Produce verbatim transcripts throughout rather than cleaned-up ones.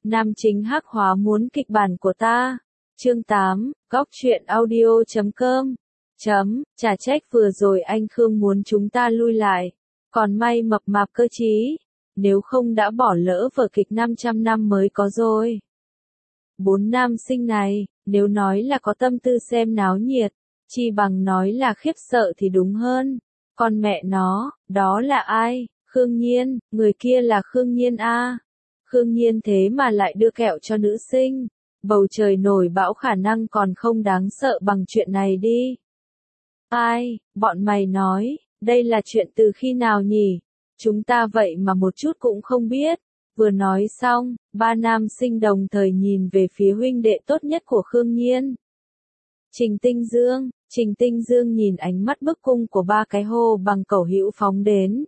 Nam chính hắc hóa muốn kịch bản của ta. Chương tám, góc truyện audio chấm com. Chấm, chả trách vừa rồi anh Khương muốn chúng ta lui lại. Còn may mập mạp cơ trí. Nếu không đã bỏ lỡ vở kịch năm trăm năm mới có rồi. Bốn nam sinh này, nếu nói là có tâm tư xem náo nhiệt, chi bằng nói là khiếp sợ thì đúng hơn. Còn mẹ nó, đó là ai? Khương Nhiên, người kia là Khương Nhiên a. Khương Nhiên thế mà lại đưa kẹo cho nữ sinh. Bầu trời nổi bão khả năng còn không đáng sợ bằng chuyện này đi. Ai, bọn mày nói, đây là chuyện từ khi nào nhỉ? Chúng ta vậy mà một chút cũng không biết. Vừa nói xong, ba nam sinh đồng thời nhìn về phía huynh đệ tốt nhất của Khương Nhiên. Trình Tinh Dương, Trình Tinh Dương nhìn ánh mắt bức cung của ba cái hô bằng cẩu hữu phóng đến.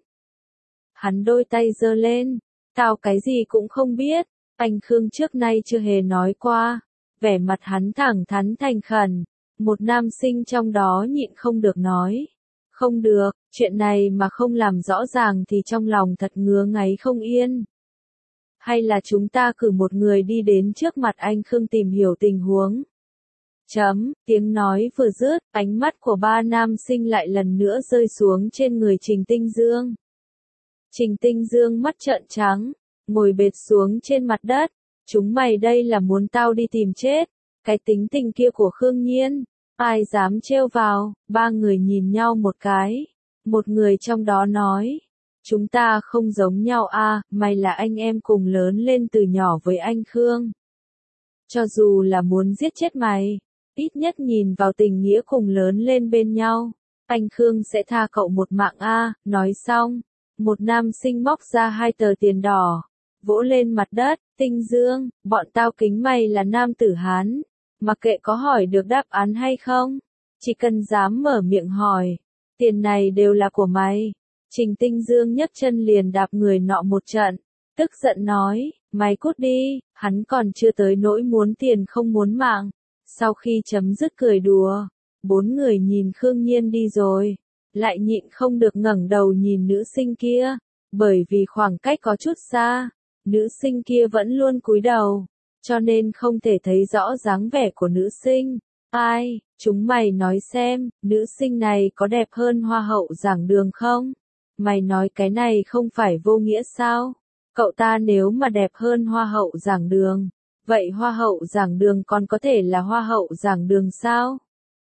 Hắn đôi tay giơ lên, tao cái gì cũng không biết, anh Khương trước nay chưa hề nói qua. Vẻ mặt hắn thẳng thắn thành khẩn, một nam sinh trong đó nhịn không được nói. Không được, chuyện này mà không làm rõ ràng thì trong lòng thật ngứa ngáy không yên. Hay là chúng ta cử một người đi đến trước mặt anh Khương tìm hiểu tình huống. Chấm, tiếng nói vừa dứt, ánh mắt của ba nam sinh lại lần nữa rơi xuống trên người Trình Tinh Dương. Trình Tinh Dương mắt trợn trắng, ngồi bệt xuống trên mặt đất. Chúng mày đây là muốn tao đi tìm chết. Cái tính tình kia của Khương Nhiên, ai dám trêu vào? Ba người nhìn nhau một cái. Một người trong đó nói, chúng ta không giống nhau a, mày là anh em cùng lớn lên từ nhỏ với anh Khương. Cho dù là muốn giết chết mày, ít nhất nhìn vào tình nghĩa cùng lớn lên bên nhau, anh Khương sẽ tha cậu một mạng a. Nói xong, một nam sinh móc ra hai tờ tiền đỏ, vỗ lên mặt đất. Tinh Dương, bọn tao kính mày là nam tử Hán, mặc kệ có hỏi được đáp án hay không, chỉ cần dám mở miệng hỏi, tiền này đều là của mày. Trình Tinh Dương nhấc chân liền đạp người nọ một trận, tức giận nói, mày cút đi. Hắn còn chưa tới nỗi muốn tiền không muốn mạng. Sau khi chấm dứt cười đùa, bốn người nhìn Khương Nhiên đi rồi, lại nhịn không được ngẩng đầu nhìn nữ sinh kia, bởi vì khoảng cách có chút xa, nữ sinh kia vẫn luôn cúi đầu, cho nên không thể thấy rõ dáng vẻ của nữ sinh. Ai, chúng mày nói xem, nữ sinh này có đẹp hơn hoa hậu giảng đường không? Mày nói cái này không phải vô nghĩa sao? Cậu ta nếu mà đẹp hơn hoa hậu giảng đường, vậy hoa hậu giảng đường còn có thể là hoa hậu giảng đường sao?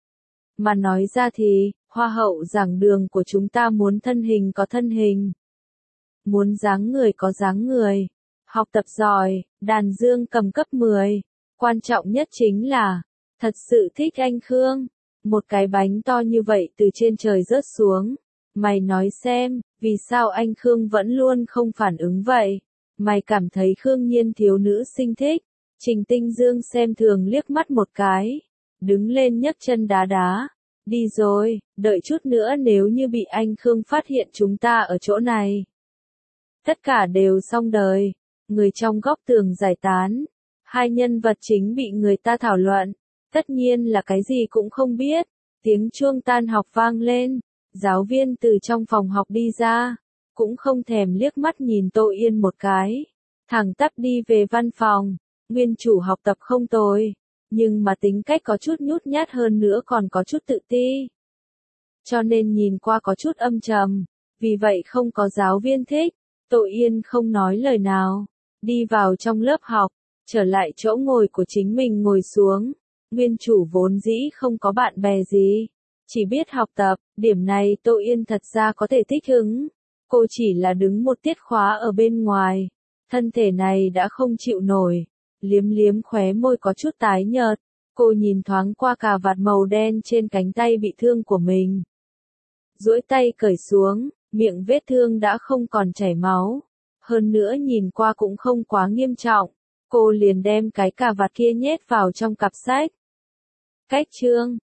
Mà nói ra thì, hoa hậu giảng đường của chúng ta muốn thân hình có thân hình, muốn dáng người có dáng người, học tập giỏi, đàn dương cầm cấp mười. Quan trọng nhất chính là, thật sự thích anh Khương. Một cái bánh to như vậy từ trên trời rớt xuống. Mày nói xem, vì sao anh Khương vẫn luôn không phản ứng vậy? Mày cảm thấy Khương Nhiên thiếu nữ sinh thích? Trình Tinh Dương xem thường liếc mắt một cái, đứng lên nhấc chân đá đá. Đi rồi, đợi chút nữa nếu như bị anh Khương phát hiện chúng ta ở chỗ này, tất cả đều xong đời. Người trong góc tường giải tán. Hai nhân vật chính bị người ta thảo luận, tất nhiên là cái gì cũng không biết. Tiếng chuông tan học vang lên, giáo viên từ trong phòng học đi ra, cũng không thèm liếc mắt nhìn Tô Yên một cái, thẳng tắp đi về văn phòng. Nguyên chủ học tập không tồi, nhưng mà tính cách có chút nhút nhát hơn nữa còn có chút tự ti, cho nên nhìn qua có chút âm trầm, vì vậy không có giáo viên thích. Tô Yên không nói lời nào, đi vào trong lớp học, trở lại chỗ ngồi của chính mình ngồi xuống. Nguyên chủ vốn dĩ không có bạn bè gì, chỉ biết học tập, điểm này Tô Yên thật ra có thể thích ứng. Cô chỉ là đứng một tiết khóa ở bên ngoài, thân thể này đã không chịu nổi, liếm liếm khóe môi có chút tái nhợt. Cô nhìn thoáng qua cà vạt màu đen trên cánh tay bị thương của mình, duỗi tay cởi xuống, miệng vết thương đã không còn chảy máu, hơn nữa nhìn qua cũng không quá nghiêm trọng. Cô liền đem cái cà vạt kia nhét vào trong cặp sách. Cách chương,